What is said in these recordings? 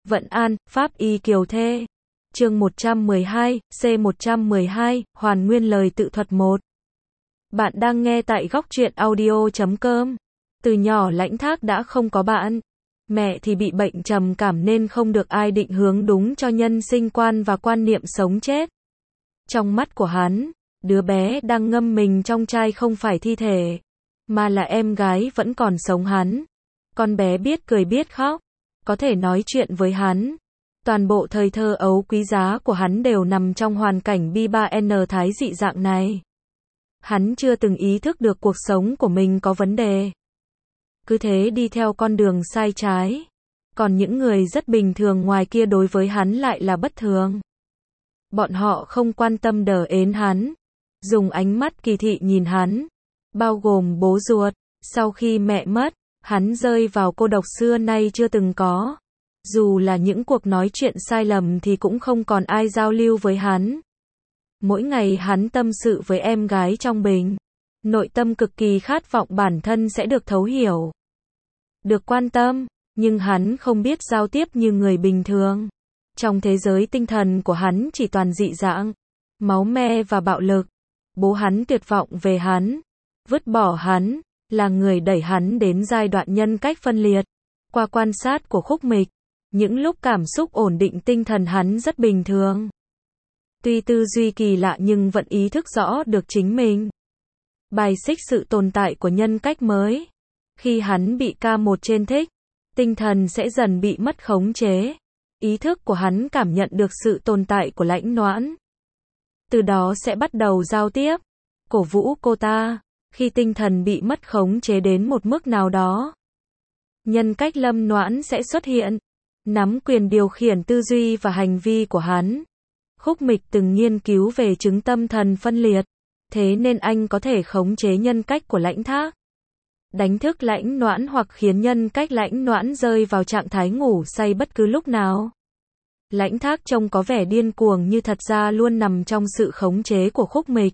Vận An, Pháp Y Kiều Thê. Chương 112, C112, Hoàn nguyên lời tự thuật 1. Bạn đang nghe tại góc truyện audio.com. Từ nhỏ Lãnh Thác đã không có bạn. Mẹ thì bị bệnh trầm cảm nên không được ai định hướng đúng cho nhân sinh quan và quan niệm sống chết. Trong mắt của hắn, đứa bé đang ngâm mình trong chai không phải thi thể, mà là em gái vẫn còn sống hắn. Con bé biết cười biết khóc, có thể nói chuyện với hắn. Toàn bộ thời thơ ấu quý giá của hắn đều nằm trong hoàn cảnh bi-ba-n thái dị dạng này. Hắn chưa từng ý thức được cuộc sống của mình có vấn đề. Cứ thế đi theo con đường sai trái. Còn những người rất bình thường ngoài kia đối với hắn lại là bất thường. Bọn họ không quan tâm đờ ến hắn, dùng ánh mắt kỳ thị nhìn hắn, bao gồm bố ruột. Sau khi mẹ mất, hắn rơi vào cô độc xưa nay chưa từng có. Dù là những cuộc nói chuyện sai lầm thì cũng không còn ai giao lưu với hắn. Mỗi ngày hắn tâm sự với em gái trong bình. Nội tâm cực kỳ khát vọng bản thân sẽ được thấu hiểu, được quan tâm, nhưng hắn không biết giao tiếp như người bình thường. Trong thế giới tinh thần của hắn chỉ toàn dị dạng, máu me và bạo lực. Bố hắn tuyệt vọng về hắn, vứt bỏ hắn, là người đẩy hắn đến giai đoạn nhân cách phân liệt. Qua quan sát của Khúc Mịch, những lúc cảm xúc ổn định tinh thần hắn rất bình thường. Tuy tư duy kỳ lạ nhưng vẫn ý thức rõ được chính mình. Bài xích sự tồn tại của nhân cách mới. Khi hắn bị K1 trên thích, tinh thần sẽ dần bị mất khống chế. Ý thức của hắn cảm nhận được sự tồn tại của Lãnh Noãn. Từ đó sẽ bắt đầu giao tiếp, cổ vũ cô ta. Khi tinh thần bị mất khống chế đến một mức nào đó, nhân cách Lâm Noãn sẽ xuất hiện, nắm quyền điều khiển tư duy và hành vi của hắn. Khúc Mịch từng nghiên cứu về chứng tâm thần phân liệt, thế nên anh có thể khống chế nhân cách của Lãnh Thác, đánh thức Lãnh Noãn hoặc khiến nhân cách Lãnh Noãn rơi vào trạng thái ngủ say bất cứ lúc nào. Lãnh Thác trông có vẻ điên cuồng nhưng thật ra luôn nằm trong sự khống chế của Khúc Mịch.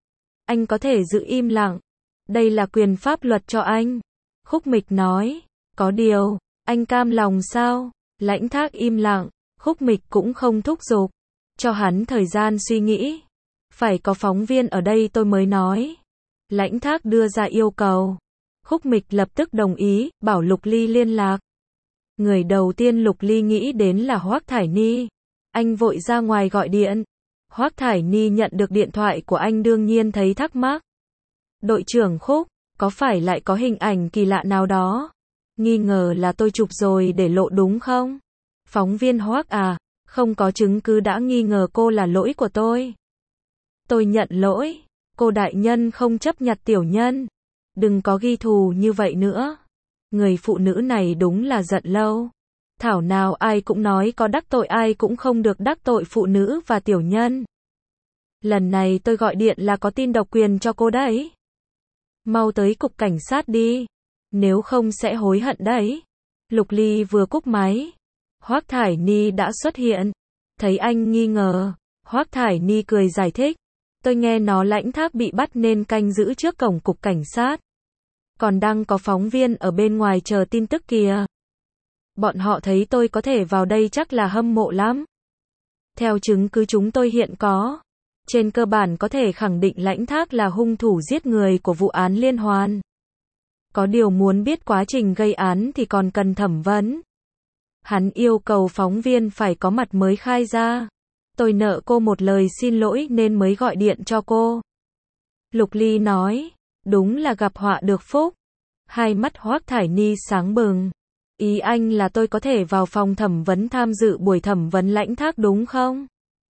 Anh có thể giữ im lặng, đây là quyền pháp luật cho anh. Khúc Mịch nói, có điều, anh cam lòng sao? Lãnh Thác im lặng, Khúc Mịch cũng không thúc giục, cho hắn thời gian suy nghĩ. Phải có phóng viên ở đây tôi mới nói. Lãnh Thác đưa ra yêu cầu. Khúc Mịch lập tức đồng ý, bảo Lục Ly liên lạc. Người đầu tiên Lục Ly nghĩ đến là Hoắc Thải Ni. Anh vội ra ngoài gọi điện. Hoắc Thải Ni nhận được điện thoại của anh đương nhiên thấy thắc mắc. Đội trưởng Khúc, có phải lại có hình ảnh kỳ lạ nào đó? Nghi ngờ là tôi chụp rồi để lộ đúng không? Phóng viên Hoắc à, không có chứng cứ đã nghi ngờ cô là lỗi của tôi. Tôi nhận lỗi, cô đại nhân không chấp nhặt tiểu nhân. Đừng có ghi thù như vậy nữa. Người phụ nữ này đúng là giận lâu. Thảo nào ai cũng nói có đắc tội ai cũng không được đắc tội phụ nữ và tiểu nhân. Lần này tôi gọi điện là có tin độc quyền cho cô đấy. Mau tới cục cảnh sát đi, nếu không sẽ hối hận đấy. Lục Ly vừa cúp máy, Hoắc Thải Ni đã xuất hiện. Thấy anh nghi ngờ, Hoắc Thải Ni cười giải thích. Tôi nghe nói Lãnh Thác bị bắt nên canh giữ trước cổng cục cảnh sát. Còn đang có phóng viên ở bên ngoài chờ tin tức kìa. Bọn họ thấy tôi có thể vào đây chắc là hâm mộ lắm. Theo chứng cứ chúng tôi hiện có, trên cơ bản có thể khẳng định Lãnh Thác là hung thủ giết người của vụ án liên hoàn. Có điều muốn biết quá trình gây án thì còn cần thẩm vấn. Hắn yêu cầu phóng viên phải có mặt mới khai ra. Tôi nợ cô một lời xin lỗi nên mới gọi điện cho cô. Lục Ly nói, đúng là gặp họa được phúc. Hai mắt Hoắc Thải Ni sáng bừng. Ý anh là tôi có thể vào phòng thẩm vấn tham dự buổi thẩm vấn Lãnh Thác đúng không?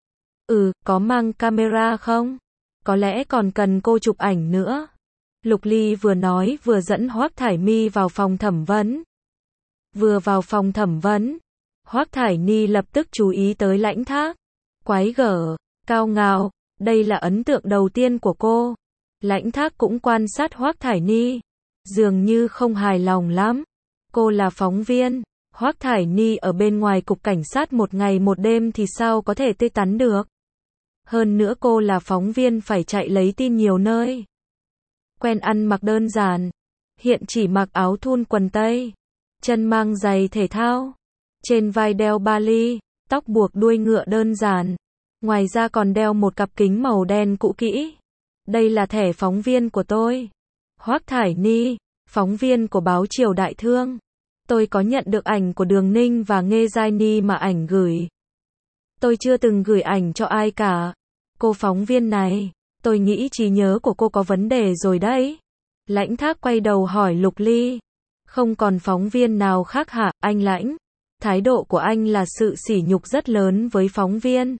Ừ, có mang camera không? Có lẽ còn cần cô chụp ảnh nữa. Lục Ly vừa nói vừa dẫn Hoắc Thải Ni vào phòng thẩm vấn. Vừa vào phòng thẩm vấn, Hoắc Thải Ni lập tức chú ý tới Lãnh Thác. Quái gở, cao ngạo, đây là ấn tượng đầu tiên của cô. Lãnh Thác cũng quan sát Hoắc Thải Ni, dường như không hài lòng lắm. Cô là phóng viên, Hoắc Thải Ni ở bên ngoài cục cảnh sát một ngày một đêm thì sao có thể tươi tắn được. Hơn nữa cô là phóng viên phải chạy lấy tin nhiều nơi. Quen ăn mặc đơn giản, hiện chỉ mặc áo thun quần tây, chân mang giày thể thao. Trên vai đeo ba ly, tóc buộc đuôi ngựa đơn giản. Ngoài ra còn đeo một cặp kính màu đen cũ kỹ. Đây là thẻ phóng viên của tôi. Hoắc Thải Ni, phóng viên của báo Triều Đại Thương. Tôi có nhận được ảnh của Đường Ninh và Nghê Giai Ni mà ảnh gửi. Tôi chưa từng gửi ảnh cho ai cả. Cô phóng viên này, tôi nghĩ trí nhớ của cô có vấn đề rồi đấy. Lãnh Thác quay đầu hỏi Lục Ly. Không còn phóng viên nào khác hả, anh Lãnh? Thái độ của anh là sự sỉ nhục rất lớn với phóng viên.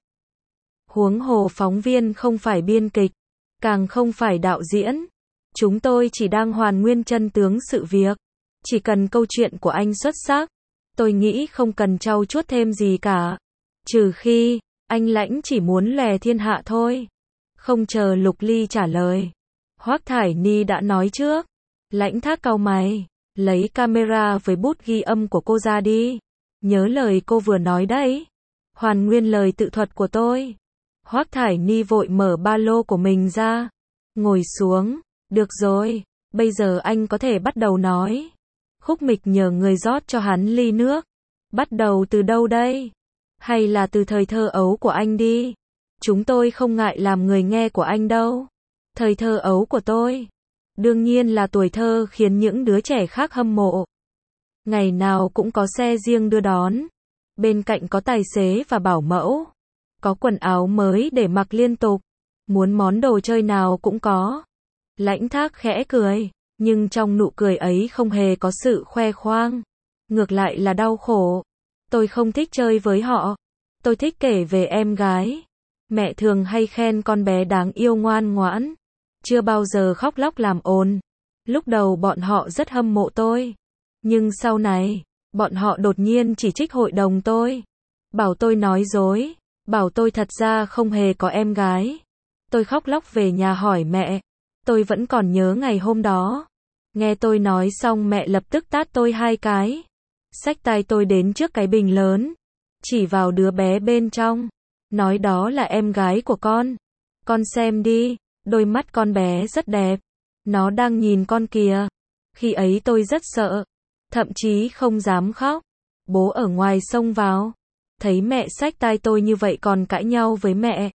Huống hồ phóng viên không phải biên kịch, càng không phải đạo diễn. Chúng tôi chỉ đang hoàn nguyên chân tướng sự việc. Chỉ cần câu chuyện của anh xuất sắc, tôi nghĩ không cần trau chuốt thêm gì cả. Trừ khi, anh Lãnh chỉ muốn lè thiên hạ thôi. Không chờ Lục Ly trả lời. Hoắc Thải Ni đã nói trước. Lãnh Thác cau mày, lấy camera với bút ghi âm của cô ra đi. Nhớ lời cô vừa nói đấy. Hoàn nguyên lời tự thuật của tôi. Hoắc Thải Ni vội mở ba lô của mình ra. Ngồi xuống. Được rồi, bây giờ anh có thể bắt đầu nói. Khúc Mịch nhờ người rót cho hắn ly nước. Bắt đầu từ đâu đây? Hay là từ thời thơ ấu của anh đi? Chúng tôi không ngại làm người nghe của anh đâu. Thời thơ ấu của tôi, đương nhiên là tuổi thơ khiến những đứa trẻ khác hâm mộ. Ngày nào cũng có xe riêng đưa đón. Bên cạnh có tài xế và bảo mẫu. Có quần áo mới để mặc liên tục. Muốn món đồ chơi nào cũng có. Lãnh Thác khẽ cười, nhưng trong nụ cười ấy không hề có sự khoe khoang. Ngược lại là đau khổ. Tôi không thích chơi với họ. Tôi thích kể về em gái. Mẹ thường hay khen con bé đáng yêu ngoan ngoãn. Chưa bao giờ khóc lóc làm ồn. Lúc đầu bọn họ rất hâm mộ tôi. Nhưng sau này, bọn họ đột nhiên chỉ trích hội đồng tôi. Bảo tôi nói dối. Bảo tôi thật ra không hề có em gái. Tôi khóc lóc về nhà hỏi mẹ. Tôi vẫn còn nhớ ngày hôm đó. Nghe tôi nói xong mẹ lập tức tát tôi 2 cái. Xách tay tôi đến trước cái bình lớn. Chỉ vào đứa bé bên trong. Nói đó là em gái của con. Con xem đi, đôi mắt con bé rất đẹp. Nó đang nhìn con kìa. Khi ấy tôi rất sợ. Thậm chí không dám khóc. Bố ở ngoài xông vào. Thấy mẹ xách tay tôi như vậy còn cãi nhau với mẹ.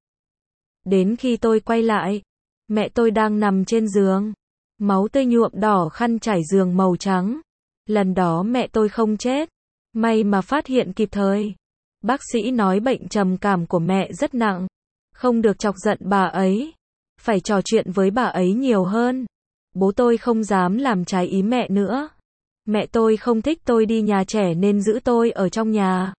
Đến khi tôi quay lại, mẹ tôi đang nằm trên giường. Máu tươi nhuộm đỏ khăn trải giường màu trắng. Lần đó mẹ tôi không chết. May mà phát hiện kịp thời. Bác sĩ nói bệnh trầm cảm của mẹ rất nặng. Không được chọc giận bà ấy. Phải trò chuyện với bà ấy nhiều hơn. Bố tôi không dám làm trái ý mẹ nữa. Mẹ tôi không thích tôi đi nhà trẻ nên giữ tôi ở trong nhà.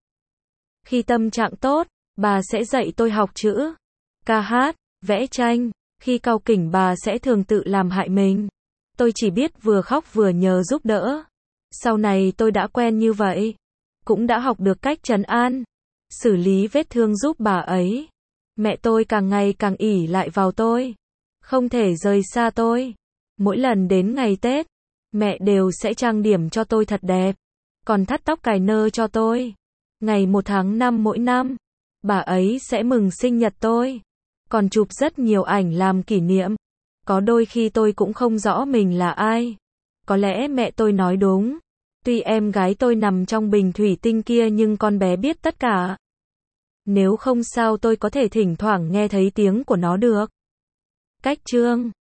Khi tâm trạng tốt, bà sẽ dạy tôi học chữ, ca hát, vẽ tranh. Khi cau kỉnh bà sẽ thường tự làm hại mình. Tôi chỉ biết vừa khóc vừa nhờ giúp đỡ. Sau này tôi đã quen như vậy. Cũng đã học được cách trấn an, xử lý vết thương giúp bà ấy. Mẹ tôi càng ngày càng ỷ lại vào tôi. Không thể rời xa tôi. Mỗi lần đến ngày Tết, mẹ đều sẽ trang điểm cho tôi thật đẹp. Còn thắt tóc cài nơ cho tôi. Ngày 1 tháng 5 mỗi năm, bà ấy sẽ mừng sinh nhật tôi. Còn chụp rất nhiều ảnh làm kỷ niệm. Có đôi khi tôi cũng không rõ mình là ai. Có lẽ mẹ tôi nói đúng. Tuy em gái tôi nằm trong bình thủy tinh kia nhưng con bé biết tất cả. Nếu không sao tôi có thể thỉnh thoảng nghe thấy tiếng của nó được. Cách chương